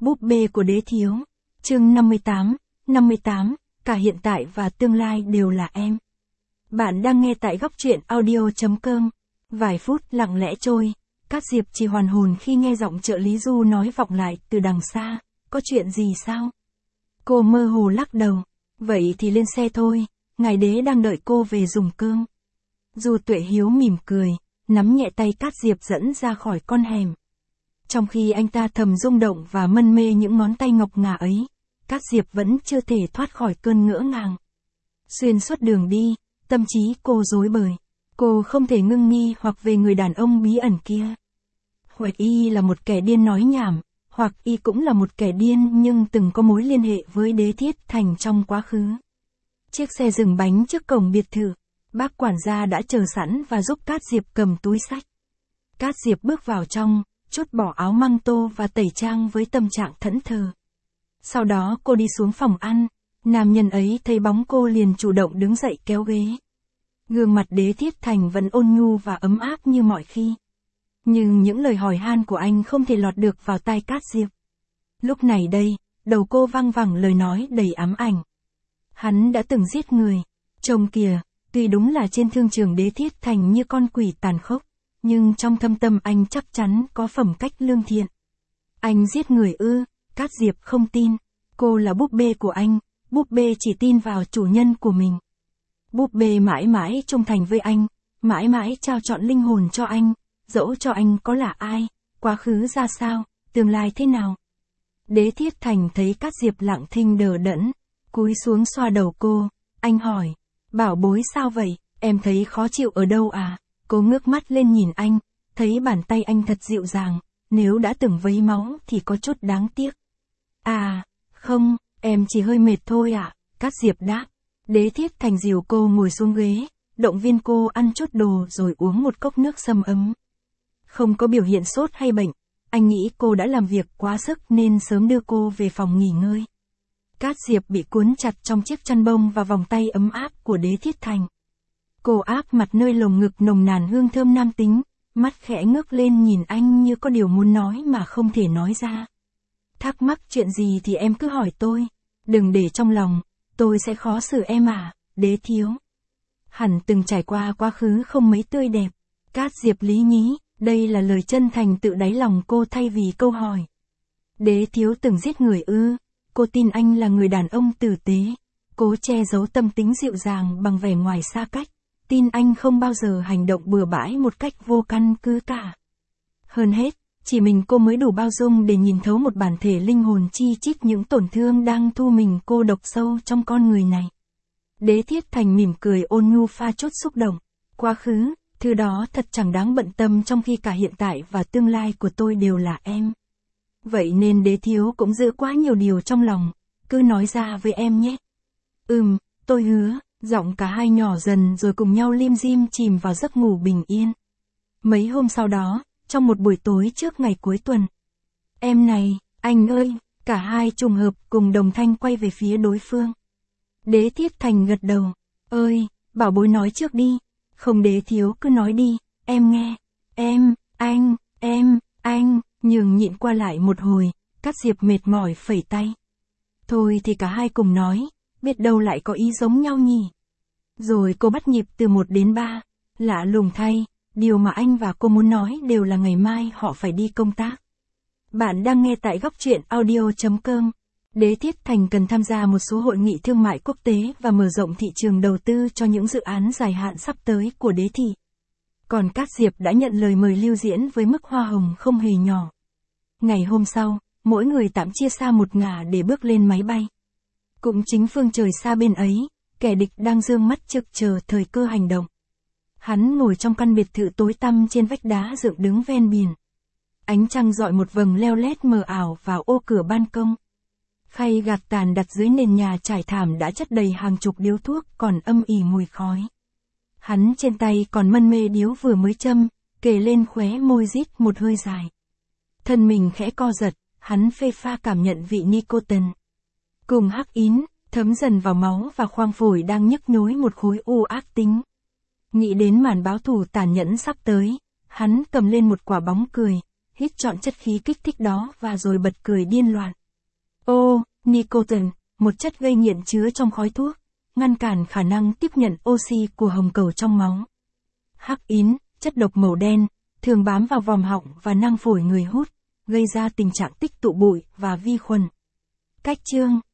Búp bê của đế thiếu. Chương 58, cả hiện tại và tương lai đều là em. Bạn đang nghe tại góc truyện audio.com. Vài phút lặng lẽ trôi, Cát Diệp chỉ hoàn hồn khi nghe giọng trợ lý Du nói vọng lại từ đằng xa, có chuyện gì sao? Cô mơ hồ lắc đầu, vậy thì lên xe thôi, ngài đế đang đợi cô về dùng cơm. Du Tuệ Hiếu mỉm cười, nắm nhẹ tay Cát Diệp dẫn ra khỏi con hẻm. Trong khi anh ta thầm rung động và mân mê những ngón tay ngọc ngà ấy, Cát Diệp vẫn chưa thể thoát khỏi cơn ngỡ ngàng. Xuyên suốt đường đi, tâm trí cô rối bời. Cô không thể ngưng nghi hoặc về người đàn ông bí ẩn kia. Hoặc y là một kẻ điên nói nhảm, hoặc y cũng là một kẻ điên nhưng từng có mối liên hệ với Đế Thiết Thành trong quá khứ. Chiếc xe dừng bánh trước cổng biệt thự. Bác quản gia đã chờ sẵn và giúp Cát Diệp cầm túi xách. Cát Diệp bước vào trong, trút bỏ áo măng tô và tẩy trang với tâm trạng thẫn thờ. Sau đó cô đi xuống phòng ăn, nam nhân ấy thấy bóng cô liền chủ động đứng dậy kéo ghế. Gương mặt Đế Thiết Thành vẫn ôn nhu và ấm áp như mọi khi. Nhưng những lời hỏi han của anh không thể lọt được vào tai Cát Diệp. Lúc này đây, đầu cô văng vẳng lời nói đầy ám ảnh. Hắn đã từng giết người. Trông kìa, tuy đúng là trên thương trường Đế Thiết Thành như con quỷ tàn khốc, nhưng trong thâm tâm anh chắc chắn có phẩm cách lương thiện. Anh giết người ư? Cát Diệp không tin. Cô là búp bê của anh, búp bê chỉ tin vào chủ nhân của mình. Búp bê mãi mãi trung thành với anh, mãi mãi trao trọn linh hồn cho anh, dẫu cho anh có là ai, quá khứ ra sao, tương lai thế nào. Đế Thiết Thành thấy Cát Diệp lặng thinh đờ đẫn, cúi xuống xoa đầu cô, anh hỏi, bảo bối sao vậy, em thấy khó chịu ở đâu à? Cô ngước mắt lên nhìn anh, thấy bàn tay anh thật dịu dàng, nếu đã từng vấy máu thì có chút đáng tiếc. À, không, em chỉ hơi mệt thôi ạ, Cát Diệp đáp. Đế Thiết Thành dìu cô ngồi xuống ghế, động viên cô ăn chút đồ rồi uống một cốc nước sâm ấm. Không có biểu hiện sốt hay bệnh, anh nghĩ cô đã làm việc quá sức nên sớm đưa cô về phòng nghỉ ngơi. Cát Diệp bị cuốn chặt trong chiếc chăn bông và vòng tay ấm áp của Đế Thiết Thành. Cô áp mặt nơi lồng ngực nồng nàn hương thơm nam tính, mắt khẽ ngước lên nhìn anh như có điều muốn nói mà không thể nói ra. Thắc mắc chuyện gì thì em cứ hỏi tôi, đừng để trong lòng, tôi sẽ khó xử em à, Đế thiếu. Hẳn từng trải qua quá khứ không mấy tươi đẹp. Cát Diệp lý nhí, đây là lời chân thành tự đáy lòng cô thay vì câu hỏi. Đế thiếu từng giết người ư? Cô tin anh là người đàn ông tử tế, cố che giấu tâm tính dịu dàng bằng vẻ ngoài xa cách, tin anh không bao giờ hành động bừa bãi một cách vô căn cứ cả. Hơn hết, chỉ mình cô mới đủ bao dung để nhìn thấu một bản thể linh hồn chi chít những tổn thương đang thu mình cô độc sâu trong con người này. Đế Thiết Thành mỉm cười ôn nhu pha chút xúc động. Quá khứ, thứ đó thật chẳng đáng bận tâm trong khi cả hiện tại và tương lai của tôi đều là em. Vậy nên Đế thiếu cũng giữ quá nhiều điều trong lòng, cứ nói ra với em nhé. Tôi hứa, giọng cả hai nhỏ dần rồi cùng nhau lim dim chìm vào giấc ngủ bình yên. Mấy hôm sau đó, trong một buổi tối trước ngày cuối tuần. Em này, anh ơi, cả hai trùng hợp cùng đồng thanh quay về phía đối phương. Đế Thiết Thành gật đầu, ơi, bảo bối nói trước đi. Không Đế thiếu cứ nói đi, em nghe. Anh, nhường nhịn qua lại một hồi, Cát Diệp mệt mỏi phẩy tay. Thôi thì cả hai cùng nói, biết đâu lại có ý giống nhau nhỉ. Rồi cô bắt nhịp từ 1 đến 3, lạ lùng thay, điều mà anh và cô muốn nói đều là ngày mai họ phải đi công tác. Bạn đang nghe tại góc truyện audio.com. Đế Thiết Thành cần tham gia một số hội nghị thương mại quốc tế và mở rộng thị trường đầu tư cho những dự án dài hạn sắp tới của Đế thị. Còn Cát Diệp đã nhận lời mời lưu diễn với mức hoa hồng không hề nhỏ. Ngày hôm sau, mỗi người tạm chia xa một ngả để bước lên máy bay. Cũng chính phương trời xa bên ấy, kẻ địch đang dương mắt trực chờ thời cơ hành động. Hắn ngồi trong căn biệt thự tối tăm trên vách đá dựng đứng ven biển. Ánh trăng rọi một vầng leo lét mờ ảo vào ô cửa ban công. Khay gạt tàn đặt dưới nền nhà trải thảm đã chất đầy hàng chục điếu thuốc còn âm ỉ mùi khói. Hắn trên tay còn mân mê điếu vừa mới châm, kề lên khóe môi rít một hơi dài. Thân mình khẽ co giật, hắn phê pha cảm nhận vị nicotine. Cùng hắc ín, thấm dần vào máu và khoang phổi đang nhức nhối một khối u ác tính. Nghĩ đến màn báo thù tàn nhẫn sắp tới, hắn cầm lên một quả bóng cười, hít trọn chất khí kích thích đó và rồi bật cười điên loạn. Nicotine, một chất gây nghiện chứa trong khói thuốc, ngăn cản khả năng tiếp nhận oxy của hồng cầu trong máu. Hắc ín, chất độc màu đen, thường bám vào vòm họng và nang phổi người hút, gây ra tình trạng tích tụ bụi và vi khuẩn. Cách chương